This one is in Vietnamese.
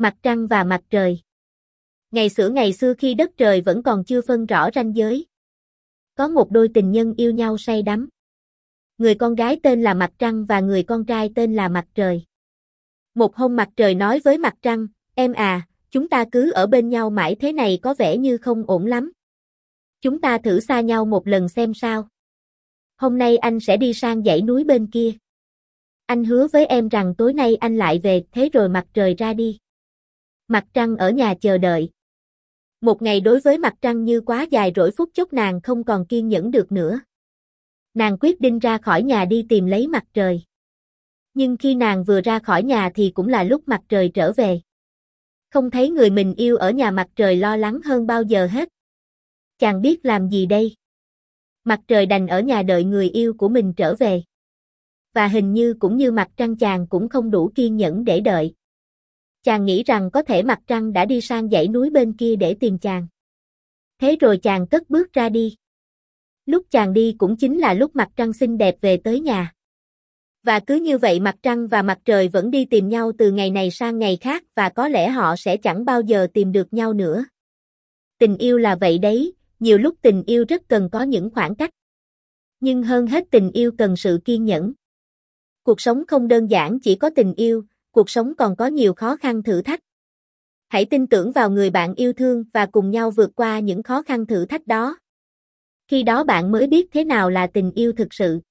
Mặt trăng và mặt trời. Ngày xưa khi đất trời vẫn còn chưa phân rõ ranh giới. Có một đôi tình nhân yêu nhau say đắm. Người con gái tên là Mặt Trăng và người con trai tên là Mặt Trời. Một hôm Mặt Trời nói với Mặt Trăng, em à, chúng ta cứ ở bên nhau mãi thế này có vẻ như không ổn lắm. Chúng ta thử xa nhau một lần xem sao. Hôm nay anh sẽ đi sang dãy núi bên kia. Anh hứa với em rằng tối nay anh lại về, thế rồi Mặt Trời ra đi. Mặt Trăng ở nhà chờ đợi. Một ngày đối với Mặt Trăng như quá dài rồi, phút chốc nàng không còn kiên nhẫn được nữa. Nàng quyết định ra khỏi nhà đi tìm lấy Mặt Trời. Nhưng khi nàng vừa ra khỏi nhà thì cũng là lúc Mặt Trời trở về. Không thấy người mình yêu ở nhà, Mặt Trời lo lắng hơn bao giờ hết. Chàng biết làm gì đây? Mặt Trời đành ở nhà đợi người yêu của mình trở về. Và hình như cũng như Mặt Trăng, chàng cũng không đủ kiên nhẫn để đợi. Chàng nghĩ rằng có thể Mặt Trăng đã đi sang dãy núi bên kia để tìm chàng. Thế rồi chàng cất bước ra đi. Lúc chàng đi cũng chính là lúc Mặt Trăng xinh đẹp về tới nhà. Và cứ như vậy Mặt Trăng và Mặt Trời vẫn đi tìm nhau từ ngày này sang ngày khác, và có lẽ họ sẽ chẳng bao giờ tìm được nhau nữa. Tình yêu là vậy đấy, nhiều lúc tình yêu rất cần có những khoảng cách. Nhưng hơn hết tình yêu cần sự kiên nhẫn. Cuộc sống không đơn giản chỉ có tình yêu, cuộc sống còn có nhiều khó khăn thử thách. Hãy tin tưởng vào người bạn yêu thương và cùng nhau vượt qua những khó khăn thử thách đó. Khi đó bạn mới biết thế nào là tình yêu thực sự.